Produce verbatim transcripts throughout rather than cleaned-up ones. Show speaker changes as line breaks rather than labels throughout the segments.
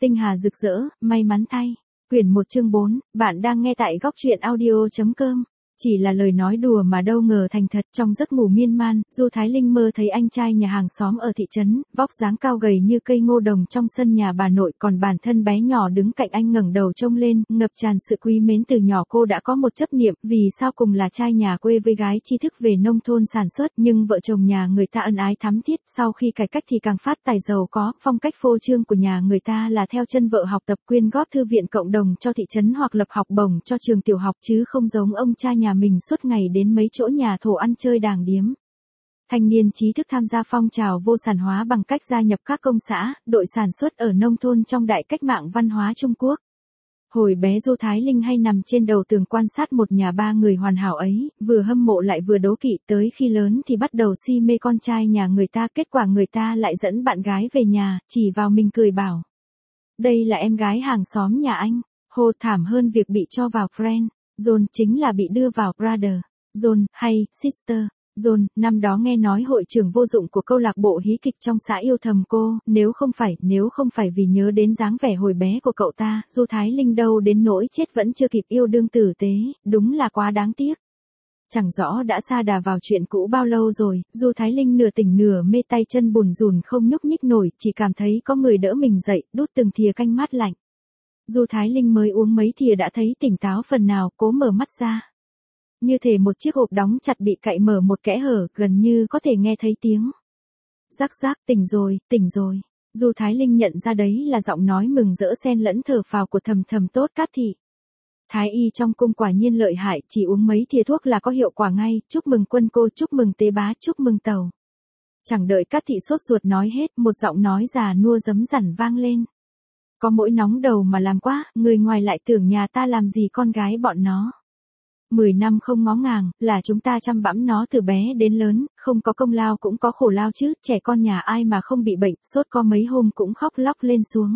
Tinh hà rực rỡ, may mắn thay. Quyển một chương bốn, bạn đang nghe tại góc truyện audio chấm com. Chỉ là lời nói đùa mà đâu ngờ thành thật. Trong giấc ngủ miên man, Du Thái Linh mơ thấy anh trai nhà hàng xóm ở thị trấn, vóc dáng cao gầy như cây ngô đồng trong sân nhà bà nội, còn bản thân bé nhỏ đứng cạnh anh ngẩng đầu trông lên, ngập tràn sự quý mến. Từ nhỏ cô đã có một chấp niệm, vì sao cùng là trai nhà quê với gái tri thức về nông thôn sản xuất, nhưng vợ chồng nhà người ta ân ái thắm thiết, sau khi cải cách thì càng phát tài giàu có. Phong cách phô trương của nhà người ta là theo chân vợ học tập, quyên góp thư viện cộng đồng cho thị trấn hoặc lập học bổng cho trường tiểu học, chứ không giống ông cha nhà mình suốt ngày đến mấy chỗ nhà thổ ăn chơi đàng điếm. Thanh niên trí thức tham gia phong trào vô sản hóa bằng cách gia nhập các công xã, đội sản xuất ở nông thôn trong đại cách mạng văn hóa Trung Quốc. Hồi bé Du Thái Linh hay nằm trên đầu tường quan sát một nhà ba người hoàn hảo ấy, vừa hâm mộ lại vừa đố kỵ. Tới khi lớn thì bắt đầu si mê con trai nhà người ta, kết quả người ta lại dẫn bạn gái về nhà, chỉ vào mình cười bảo: đây là em gái hàng xóm nhà anh. Hồ, thảm hơn việc bị cho vào friend zone chính là bị đưa vào brother zone hay sister zone. Năm đó nghe nói hội trưởng vô dụng của câu lạc bộ hí kịch trong xã yêu thầm cô, nếu không phải, nếu không phải vì nhớ đến dáng vẻ hồi bé của cậu ta, Du Thái Linh đâu đến nỗi chết vẫn chưa kịp yêu đương tử tế, đúng là quá đáng tiếc. Chẳng rõ đã sa đà vào chuyện cũ bao lâu rồi, Du Thái Linh nửa tỉnh nửa mê, tay chân bùn rùn không nhúc nhích nổi, chỉ cảm thấy có người đỡ mình dậy, đút từng thìa canh mát lạnh. Du Thái Linh mới uống mấy thìa đã thấy tỉnh táo phần nào, cố mở mắt ra. Như thể một chiếc hộp đóng chặt bị cạy mở một kẽ hở, gần như có thể nghe thấy tiếng rắc rắc. Tỉnh rồi, tỉnh rồi. Du Thái Linh nhận ra đấy là giọng nói mừng rỡ xen lẫn thở phào của Thầm Thầm Tốt Cát Thị. Thái y trong cung quả nhiên lợi hại, chỉ uống mấy thìa thuốc là có hiệu quả ngay. Chúc mừng quân cô, chúc mừng tế bá, chúc mừng tàu. Chẳng đợi Cát Thị sốt ruột nói hết, một giọng nói già nua rấm rẳn vang lên. Có mỗi nóng đầu mà làm quá, người ngoài lại tưởng nhà ta làm gì con gái bọn nó. Mười năm không ngó ngàng, là chúng ta chăm bẵm nó từ bé đến lớn, không có công lao cũng có khổ lao chứ, trẻ con nhà ai mà không bị bệnh, sốt có mấy hôm cũng khóc lóc lên xuống.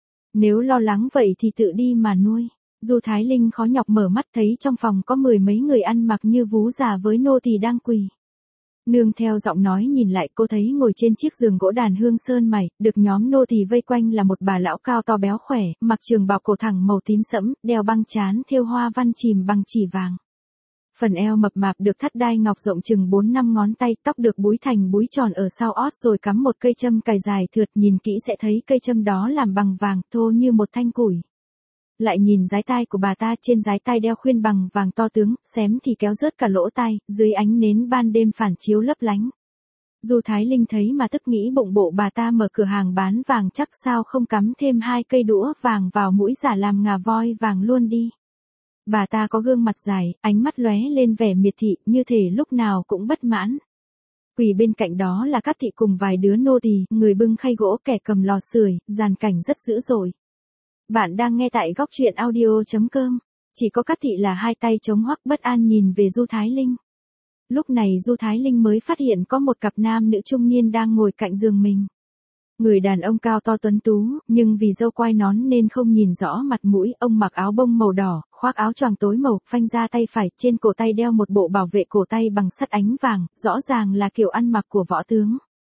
Nếu lo lắng vậy thì tự đi mà nuôi. Du Thái Linh khó nhọc mở mắt thấy trong phòng có mười mấy người ăn mặc như vú già với nô tỳ đang quỳ. Nương theo giọng nói nhìn lại, cô thấy ngồi trên chiếc giường gỗ đàn hương sơn mài, được nhóm nô tỳ vây quanh là một bà lão cao to béo khỏe, mặc trường bào cổ thẳng màu tím sẫm, đeo băng trán thêu hoa văn chìm bằng chỉ vàng. Phần eo mập mạp được thắt đai ngọc rộng chừng bốn năm ngón tay, tóc được búi thành búi tròn ở sau ót rồi cắm một cây châm cài dài thượt, nhìn kỹ sẽ thấy cây châm đó làm bằng vàng, thô như một thanh củi. Lại nhìn dái tai của bà ta, trên dái tai đeo khuyên bằng vàng to tướng, xém thì kéo rớt cả lỗ tai, dưới ánh nến ban đêm phản chiếu lấp lánh. Du Thái Linh thấy mà tức nghĩ bụng bộ bà ta mở cửa hàng bán vàng chắc sao không cắm thêm hai cây đũa vàng vào mũi giả làm ngà voi vàng luôn đi. Bà ta có gương mặt dài, ánh mắt lóe lên vẻ miệt thị, như thể lúc nào cũng bất mãn. Quỳ bên cạnh đó là Cát Thị cùng vài đứa nô tỳ, người bưng khay gỗ, kẻ cầm lò sưởi, dàn cảnh rất dữ dội. Bạn đang nghe tại góc truyện audio chấm com. Chỉ có Cát Thị là hai tay chống hoắc bất an nhìn về Du Thái Linh. Lúc này Du Thái Linh mới phát hiện có một cặp nam nữ trung niên đang ngồi cạnh giường mình. Người đàn ông cao to tuấn tú, nhưng vì râu quai nón nên không nhìn rõ mặt mũi. Ông mặc áo bông màu đỏ, khoác áo choàng tối màu, phanh ra tay phải, trên cổ tay đeo một bộ bảo vệ cổ tay bằng sắt ánh vàng, rõ ràng là kiểu ăn mặc của võ tướng.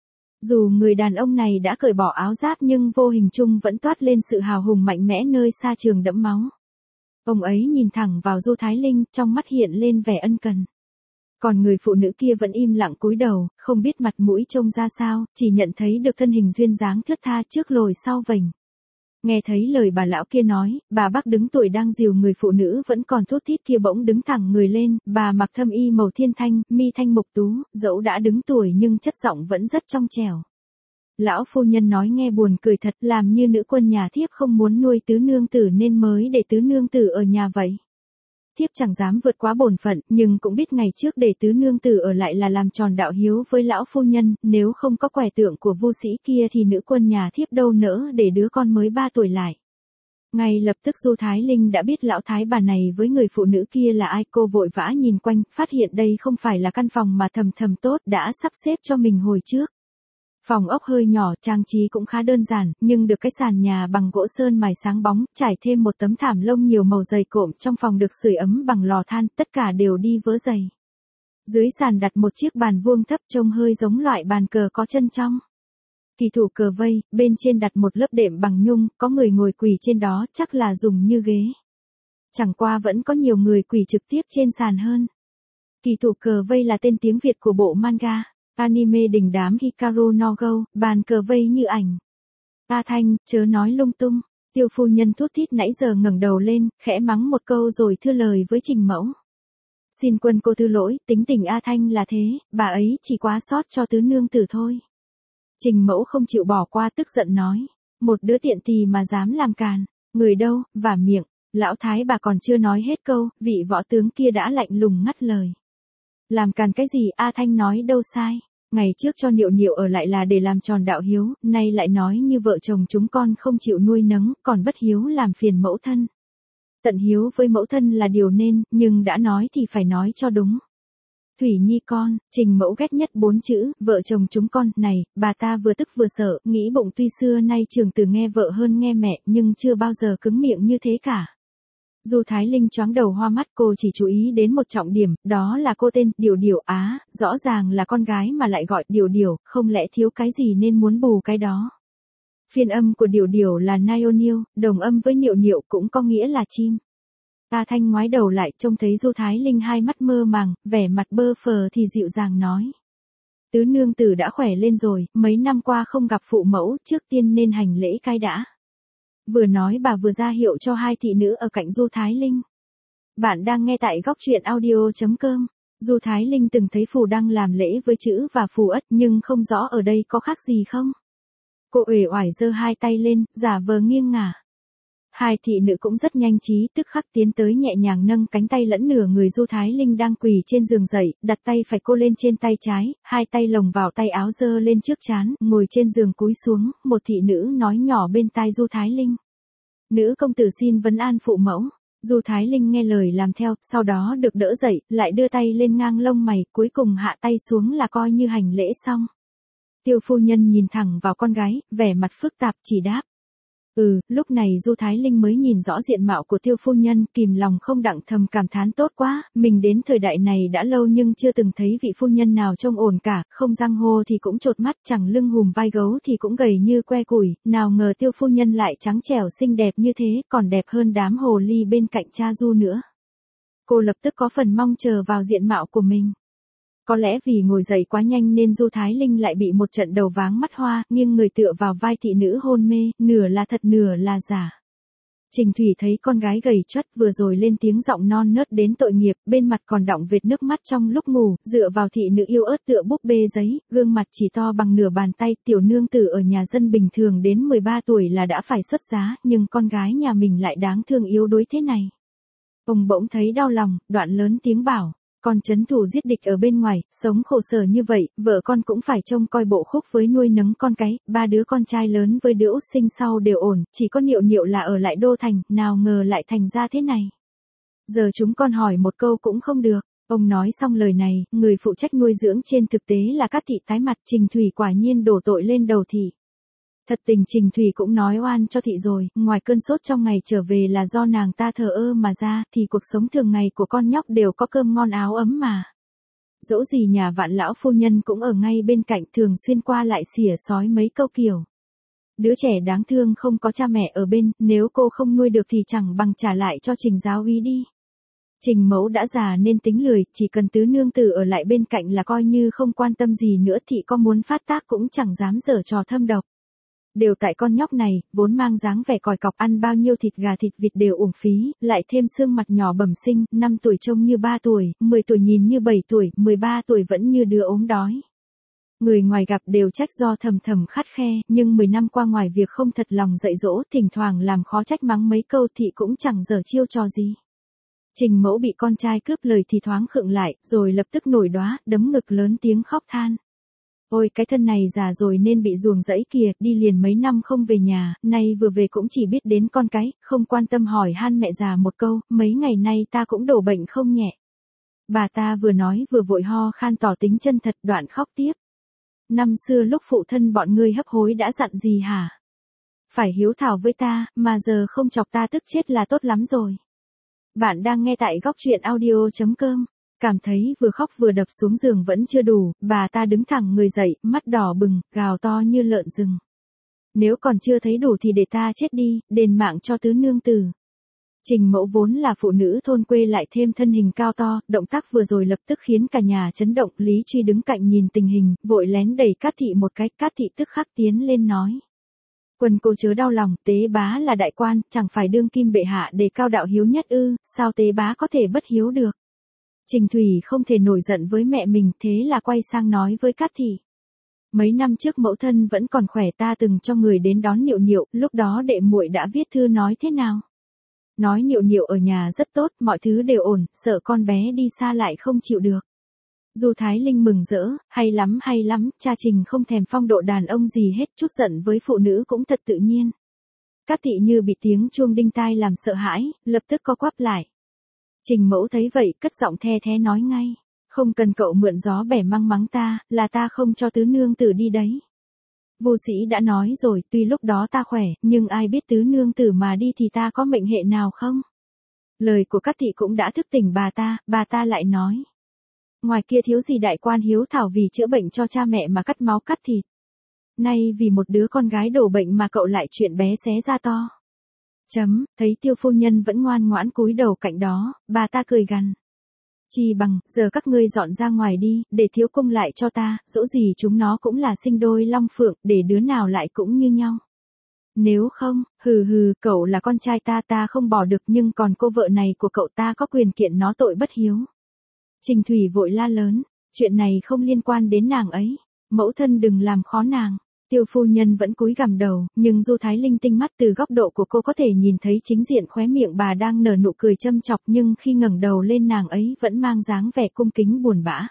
Dù người đàn ông này đã cởi bỏ áo giáp nhưng vô hình chung vẫn toát lên sự hào hùng mạnh mẽ nơi xa trường đẫm máu. Ông ấy nhìn thẳng vào Du Thái Linh, trong mắt hiện lên vẻ ân cần. Còn người phụ nữ kia vẫn im lặng cúi đầu, không biết mặt mũi trông ra sao, chỉ nhận thấy được thân hình duyên dáng thướt tha trước lồi sau vành. Nghe thấy lời bà lão kia nói, bà bác đứng tuổi đang dìu người phụ nữ vẫn còn thút thít kia bỗng đứng thẳng người lên. Bà mặc thâm y màu thiên thanh, mi thanh mục tú, dẫu đã đứng tuổi nhưng chất giọng vẫn rất trong trẻo. Lão phu nhân nói nghe buồn cười thật, làm như nữ quân nhà thiếp không muốn nuôi tứ nương tử nên mới để tứ nương tử ở nhà vậy. Thiếp chẳng dám vượt quá bổn phận, nhưng cũng biết ngày trước để tứ nương tử ở lại là làm tròn đạo hiếu với lão phu nhân, nếu không có quẻ tượng của vô sĩ kia thì nữ quân nhà thiếp đâu nỡ để đứa con mới ba tuổi lại. Ngay lập tức Du Thái Linh đã biết lão thái bà này với người phụ nữ kia là ai. Cô vội vã nhìn quanh, phát hiện đây không phải là căn phòng mà Thầm Thầm Tốt đã sắp xếp cho mình hồi trước. Phòng ốc hơi nhỏ, trang trí cũng khá đơn giản, nhưng được cái sàn nhà bằng gỗ sơn mài sáng bóng, trải thêm một tấm thảm lông nhiều màu dày cộm. Trong phòng được sưởi ấm bằng lò than, tất cả đều đi vớ giày. Dưới sàn đặt một chiếc bàn vuông thấp trông hơi giống loại bàn cờ có chân trong. Kỳ thủ cờ vây, bên trên đặt một lớp đệm bằng nhung, có người ngồi quỳ trên đó, chắc là dùng như ghế. Chẳng qua vẫn có nhiều người quỳ trực tiếp trên sàn hơn. Kỳ thủ cờ vây là tên tiếng Việt của bộ manga, anime đình đám Hikaru no Go, bàn cờ vây như ảnh. A Thanh, chớ nói lung tung. Tiêu phu nhân thút thít nãy giờ ngẩng đầu lên, khẽ mắng một câu rồi thưa lời với Trình Mẫu. Xin quân cô thứ lỗi, tính tình A Thanh là thế, bà ấy chỉ quá sót cho tứ nương tử thôi. Trình Mẫu không chịu bỏ qua tức giận nói. Một đứa tiện tì mà dám làm càn, người đâu, vả miệng. Lão thái bà còn chưa nói hết câu, vị võ tướng kia đã lạnh lùng ngắt lời. Làm càn cái gì, A Thanh nói đâu sai. Ngày trước cho Niệu Niệu ở lại là để làm tròn đạo hiếu, nay lại nói như vợ chồng chúng con không chịu nuôi nấng, còn bất hiếu làm phiền mẫu thân. Tận hiếu với mẫu thân là điều nên, nhưng đã nói thì phải nói cho đúng. Thủy Nhi con, Trình Mẫu ghét nhất bốn chữ, vợ chồng chúng con, này, bà ta vừa tức vừa sợ, nghĩ bụng tuy xưa nay trường từ nghe vợ hơn nghe mẹ, nhưng chưa bao giờ cứng miệng như thế cả. Du Thái Linh choáng đầu hoa mắt, cô chỉ chú ý đến một trọng điểm, đó là cô tên Điều Điều Á, rõ ràng là con gái mà lại gọi Điều Điều, không lẽ thiếu cái gì nên muốn bù cái đó. Phiên âm của Điều Điều là Niêu, đồng âm với Niệu Niệu cũng có nghĩa là chim. A Thanh ngoái đầu lại trông thấy Du Thái Linh hai mắt mơ màng, vẻ mặt bơ phờ thì dịu dàng nói. Tứ nương tử đã khỏe lên rồi, mấy năm qua không gặp phụ mẫu, trước tiên nên hành lễ cái đã. Vừa nói bà vừa ra hiệu cho hai thị nữ ở cạnh Du Thái Linh. Bạn đang nghe tại góc truyện audio chấm com. Du Thái Linh từng thấy phù đang làm lễ với chữ và phù ất nhưng không rõ ở đây có khác gì không. Cô uể oải giơ hai tay lên, giả vờ nghiêng ngả. Hai thị nữ cũng rất nhanh trí, tức khắc tiến tới nhẹ nhàng nâng cánh tay lẫn nửa người Du Thái Linh đang quỳ trên giường dậy, đặt tay phải cô lên trên tay trái, hai tay lồng vào tay áo giơ lên trước trán, ngồi trên giường cúi xuống, một thị nữ nói nhỏ bên tai Du Thái Linh. Nữ công tử xin vấn an phụ mẫu. Du Thái Linh nghe lời làm theo, sau đó được đỡ dậy, lại đưa tay lên ngang lông mày, cuối cùng hạ tay xuống là coi như hành lễ xong. Tiêu phu nhân nhìn thẳng vào con gái, vẻ mặt phức tạp chỉ đáp. Ừ, lúc này Du Thái Linh mới nhìn rõ diện mạo của tiêu phu nhân, kìm lòng không đặng thầm cảm thán tốt quá, mình đến thời đại này đã lâu nhưng chưa từng thấy vị phu nhân nào trông ổn cả, không răng hô thì cũng chột mắt, chẳng lưng hùm vai gấu thì cũng gầy như que củi, nào ngờ tiêu phu nhân lại trắng trẻo xinh đẹp như thế, còn đẹp hơn đám hồ ly bên cạnh cha Du nữa. Cô lập tức có phần mong chờ vào diện mạo của mình. Có lẽ vì ngồi dậy quá nhanh nên Du Thái Linh lại bị một trận đầu váng mắt hoa, nghiêng người tựa vào vai thị nữ hôn mê, nửa là thật nửa là giả. Trình Thủy thấy con gái gầy choắt vừa rồi lên tiếng giọng non nớt đến tội nghiệp, bên mặt còn đọng vệt nước mắt trong lúc ngủ, dựa vào thị nữ yêu ớt tựa búp bê giấy, gương mặt chỉ to bằng nửa bàn tay, tiểu nương tử ở nhà dân bình thường đến mười ba tuổi là đã phải xuất giá, nhưng con gái nhà mình lại đáng thương yếu đuối thế này. Ông bỗng thấy đau lòng, đoạn lớn tiếng bảo. Con trấn thủ giết địch ở bên ngoài, sống khổ sở như vậy, vợ con cũng phải trông coi bộ khúc với nuôi nấng con cái, ba đứa con trai lớn với đứa út sinh sau đều ổn, chỉ có Niệu Niệu là ở lại đô thành, nào ngờ lại thành ra thế này. Giờ chúng con hỏi một câu cũng không được. Ông nói xong lời này, người phụ trách nuôi dưỡng trên thực tế là Cát Thị tái mặt, Trình Thủy quả nhiên đổ tội lên đầu thị. Thật tình Trình Thủy cũng nói oan cho thị rồi, ngoài cơn sốt trong ngày trở về là do nàng ta thờ ơ mà ra, thì cuộc sống thường ngày của con nhóc đều có cơm ngon áo ấm mà. Dẫu gì nhà Vạn lão phu nhân cũng ở ngay bên cạnh, thường xuyên qua lại xỉa xói mấy câu kiểu. Đứa trẻ đáng thương không có cha mẹ ở bên, nếu cô không nuôi được thì chẳng bằng trả lại cho Trình giáo úy đi. Trình Mẫu đã già nên tính lười, chỉ cần tứ nương tử ở lại bên cạnh là coi như không quan tâm gì nữa, thị có muốn phát tác cũng chẳng dám giở trò thâm độc. Đều tại con nhóc này, vốn mang dáng vẻ còi cọc, ăn bao nhiêu thịt gà thịt vịt đều uổng phí, lại thêm xương mặt nhỏ bẩm sinh, năm tuổi trông như ba tuổi, mười tuổi nhìn như bảy tuổi, mười ba tuổi vẫn như đứa ốm đói. Người ngoài gặp đều trách do thầm thầm khắt khe, nhưng mười năm qua ngoài việc không thật lòng dạy dỗ, thỉnh thoảng làm khó trách mắng mấy câu thị cũng chẳng giở chiêu trò gì. Trình Mẫu bị con trai cướp lời thì thoáng khựng lại, rồi lập tức nổi đoá, đấm ngực lớn tiếng khóc than. Ôi cái thân này già rồi nên bị ruồng rẫy kìa, đi liền mấy năm không về nhà, nay vừa về cũng chỉ biết đến con cái, không quan tâm hỏi han mẹ già một câu, mấy ngày nay ta cũng đổ bệnh không nhẹ. Bà ta vừa nói vừa vội ho khan tỏ tính chân thật, đoạn khóc tiếp. Năm xưa lúc phụ thân bọn ngươi hấp hối đã dặn gì hả? Phải hiếu thảo với ta, mà giờ không chọc ta tức chết là tốt lắm rồi. Bạn đang nghe tại góc truyện audio chấm com. Cảm thấy vừa khóc vừa đập xuống giường vẫn chưa đủ, bà ta đứng thẳng người dậy, mắt đỏ bừng, gào to như lợn rừng. Nếu còn chưa thấy đủ thì để ta chết đi, đền mạng cho tứ nương tử. Trình Mẫu vốn là phụ nữ thôn quê lại thêm thân hình cao to, động tác vừa rồi lập tức khiến cả nhà chấn động. Lý Truy đứng cạnh nhìn tình hình, vội lén đẩy Cát Thị một cái. Cát Thị tức khắc tiến lên nói: Quân cô chớ đau lòng, Tế bá là đại quan, chẳng phải đương kim bệ hạ đề cao đạo hiếu nhất ư, sao Tế bá có thể bất hiếu được. Trình Thủy không thể nổi giận với mẹ mình, thế là quay sang nói với Cát Thị: Mấy năm trước mẫu thân vẫn còn khỏe, ta từng cho người đến đón Niệu Niệu, lúc đó đệ muội đã viết thư nói thế nào? Nói Niệu Niệu ở nhà rất tốt, mọi thứ đều ổn, sợ con bé đi xa lại không chịu được. Du Thái Linh mừng rỡ: Hay lắm hay lắm, cha Trình không thèm phong độ đàn ông gì hết, chút giận với phụ nữ cũng thật tự nhiên. Cát Thị như bị tiếng chuông đinh tai làm sợ hãi, lập tức co quắp lại. Trình Mẫu thấy vậy, cất giọng the thé nói ngay: Không cần cậu mượn gió bẻ măng mắng ta, là ta không cho tứ nương tử đi đấy. Vô Sĩ đã nói rồi, tuy lúc đó ta khỏe, nhưng ai biết tứ nương tử mà đi thì ta có mệnh hệ nào không? Lời của Cát Thị cũng đã thức tỉnh bà ta, bà ta lại nói: Ngoài kia thiếu gì đại quan hiếu thảo vì chữa bệnh cho cha mẹ mà cắt máu cắt thịt. Nay vì một đứa con gái đổ bệnh mà cậu lại chuyện bé xé ra to. Chấm, thấy Tiêu phu nhân vẫn ngoan ngoãn cúi đầu cạnh đó, bà ta cười gằn: Chi bằng, giờ các ngươi dọn ra ngoài đi, để thiếu cung lại cho ta, dẫu gì chúng nó cũng là sinh đôi long phượng, để đứa nào lại cũng như nhau. Nếu không, hừ hừ, cậu là con trai ta, ta không bỏ được, nhưng còn cô vợ này của cậu ta có quyền kiện nó tội bất hiếu. Trình Thủy vội la lớn: Chuyện này không liên quan đến nàng ấy, mẫu thân đừng làm khó nàng. Tiêu phu nhân vẫn cúi gằm đầu, nhưng Du Thái Linh tinh mắt, từ góc độ của cô có thể nhìn thấy chính diện khóe miệng bà đang nở nụ cười châm chọc, nhưng khi ngẩng đầu lên nàng ấy vẫn mang dáng vẻ cung kính buồn bã.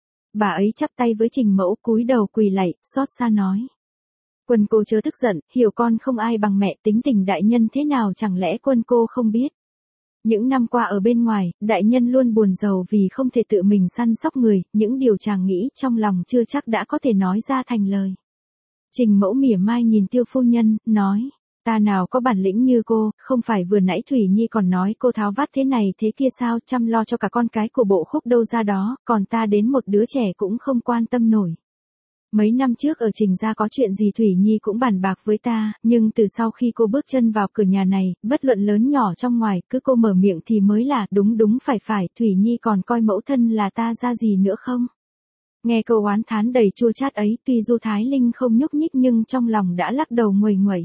Bà ấy chắp tay với Trình Mẫu, cúi đầu quỳ lạy, xót xa nói: Quân cô chớ tức giận, hiểu con không ai bằng mẹ, tính tình đại nhân thế nào chẳng lẽ quân cô không biết. Những năm qua ở bên ngoài, đại nhân luôn buồn rầu vì không thể tự mình săn sóc người, những điều chàng nghĩ trong lòng chưa chắc đã có thể nói ra thành lời. Trình Mẫu mỉa mai nhìn Tiêu phu nhân, nói: Ta nào có bản lĩnh như cô, không phải vừa nãy Thủy Nhi còn nói cô tháo vát thế này thế kia sao, chăm lo cho cả con cái của bộ khúc đâu ra đó, còn ta đến một đứa trẻ cũng không quan tâm nổi. Mấy năm trước ở Trình gia có chuyện gì Thủy Nhi cũng bàn bạc với ta, nhưng từ sau khi cô bước chân vào cửa nhà này, bất luận lớn nhỏ trong ngoài, cứ cô mở miệng thì mới là đúng đúng phải phải, Thủy Nhi còn coi mẫu thân là ta ra gì nữa không? Nghe câu oán thán đầy chua chát ấy, tuy Du Thái Linh không nhúc nhích nhưng trong lòng đã lắc đầu nguầy nguẩy.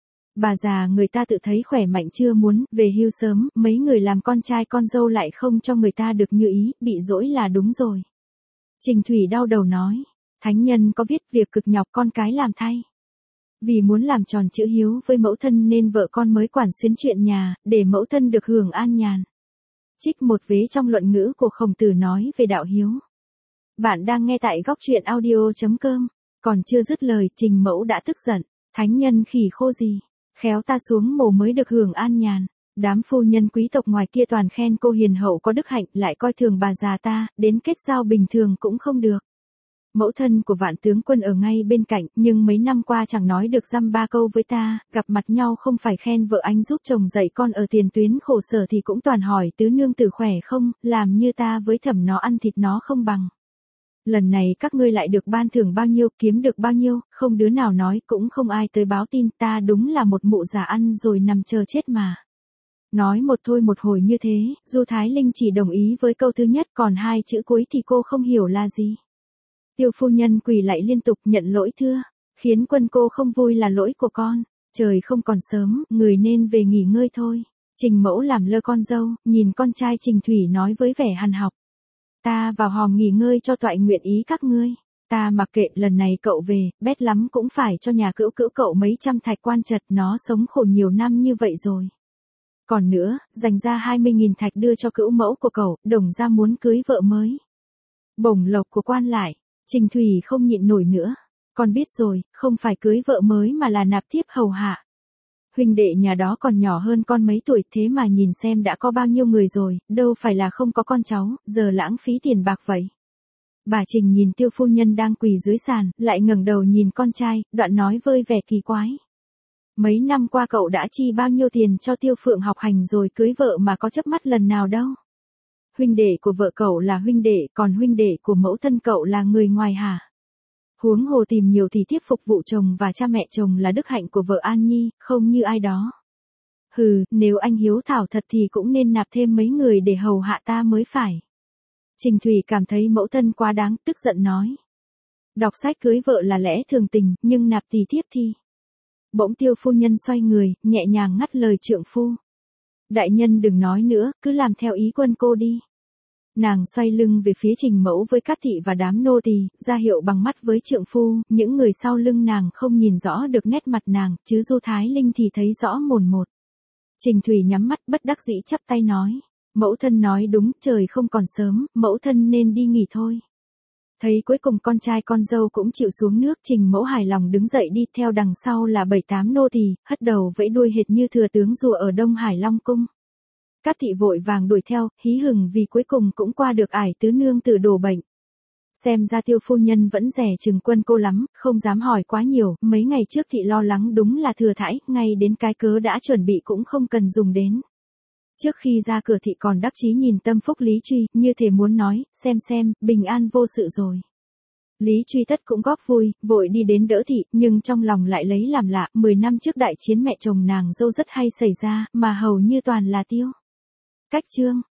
Bà già người ta tự thấy khỏe mạnh chưa muốn về hưu sớm, mấy người làm con trai con dâu lại không cho người ta được như ý, bị dỗi là đúng rồi. Trình Thủy đau đầu nói: Thánh nhân có viết việc cực nhọc con cái làm thay. Vì muốn làm tròn chữ hiếu với mẫu thân nên vợ con mới quản xuyến chuyện nhà, để mẫu thân được hưởng an nhàn. Trích một vế trong luận ngữ của Khổng Tử nói về đạo hiếu. Bạn đang nghe tại góc truyện audio chấm com. Còn chưa dứt lời, Trình Mẫu đã tức giận: Thánh nhân khỉ khô gì, khéo ta xuống mồ mới được hưởng an nhàn. Đám phu nhân quý tộc ngoài kia toàn khen cô hiền hậu có đức hạnh, lại coi thường bà già ta, đến kết giao bình thường cũng không được. Mẫu thân của Vạn tướng quân ở ngay bên cạnh, nhưng mấy năm qua chẳng nói được dăm ba câu với ta, gặp mặt nhau không phải khen vợ anh giúp chồng dạy con ở tiền tuyến khổ sở thì cũng toàn hỏi tứ nương tử khỏe không, làm như ta với Thẩm nó ăn thịt nó không bằng. Lần này các ngươi lại được ban thưởng bao nhiêu, kiếm được bao nhiêu, không đứa nào nói, cũng không ai tới báo tin, ta đúng là một mụ già ăn rồi nằm chờ chết mà. Nói một thôi một hồi như thế, Du Thái Linh chỉ đồng ý với câu thứ nhất, còn hai chữ cuối thì cô không hiểu là gì. Tiêu phu nhân quỳ lạy liên tục, nhận lỗi thưa, khiến quân cô không vui là lỗi của con, trời không còn sớm, người nên về nghỉ ngơi thôi. Trình Mẫu làm lơ con dâu, nhìn con trai Trình Thủy nói với vẻ hằn học: Ta vào hòm nghỉ ngơi cho toại nguyện ý các ngươi, ta mặc kệ, lần này cậu về, bét lắm cũng phải cho nhà cữu cữu cậu mấy trăm thạch quan chật, nó sống khổ nhiều năm như vậy rồi. Còn nữa, dành ra hai mươi nghìn thạch đưa cho cữu mẫu của cậu, đồng ra muốn cưới vợ mới. Bổng lộc của quan lại. Trình Thủy không nhịn nổi nữa. Con biết rồi, không phải cưới vợ mới mà là nạp thiếp hầu hạ. Huynh đệ nhà đó còn nhỏ hơn con mấy tuổi, thế mà nhìn xem đã có bao nhiêu người rồi, đâu phải là không có con cháu, giờ lãng phí tiền bạc vậy. Bà Trình nhìn Tiêu phu nhân đang quỳ dưới sàn, lại ngẩng đầu nhìn con trai, đoạn nói vơi vẻ kỳ quái: Mấy năm qua cậu đã chi bao nhiêu tiền cho Tiêu Phượng học hành rồi cưới vợ mà có chớp mắt lần nào đâu. huynh đệ của vợ cậu là huynh đệ, còn huynh đệ của mẫu thân cậu là người ngoài hả? Huống hồ tìm nhiều thì tiếp phục vụ chồng và cha mẹ chồng là đức hạnh của vợ An Nhi, không như ai đó. Hừ, nếu anh hiếu thảo thật thì cũng nên nạp thêm mấy người để hầu hạ ta mới phải. Trình Thủy cảm thấy mẫu thân quá đáng, tức giận nói. Đọc sách cưới vợ là lẽ thường tình, nhưng nạp tỳ thiếp thì... Bỗng Tiêu phu nhân xoay người, nhẹ nhàng ngắt lời trượng phu. Đại nhân đừng nói nữa, cứ làm theo ý quân cô đi. Nàng xoay lưng về phía Trình Mẫu với Cát Thị và đám nô tỳ, ra hiệu bằng mắt với trượng phu, những người sau lưng nàng không nhìn rõ được nét mặt nàng, chứ Du Thái Linh thì thấy rõ mồn một. Trình Thủy nhắm mắt bất đắc dĩ chắp tay nói, mẫu thân nói đúng, trời không còn sớm, mẫu thân nên đi nghỉ thôi. Thấy cuối cùng con trai con dâu cũng chịu xuống nước, Trình Mẫu hài lòng đứng dậy đi, theo đằng sau là bảy tám nô tỳ, hất đầu vẫy đuôi hệt như thừa tướng rùa ở Đông Hải Long cung. Cát Thị vội vàng đuổi theo, hí hửng vì cuối cùng cũng qua được ải tứ nương tử đổ bệnh. Xem ra Tiêu phu nhân vẫn dè chừng quân cô lắm, không dám hỏi quá nhiều, mấy ngày trước Thị lo lắng đúng là thừa thãi, ngay đến cái cớ đã chuẩn bị cũng không cần dùng đến. Trước khi ra cửa Thị còn đắc chí nhìn tâm phúc Lý Truy, như thể muốn nói, xem xem, bình an vô sự rồi. Lý Truy tất cũng góp vui, vội đi đến đỡ Thị, nhưng trong lòng lại lấy làm lạ, mười năm trước đại chiến mẹ chồng nàng dâu rất hay xảy ra, mà hầu như toàn là Tiêu Cách Trương.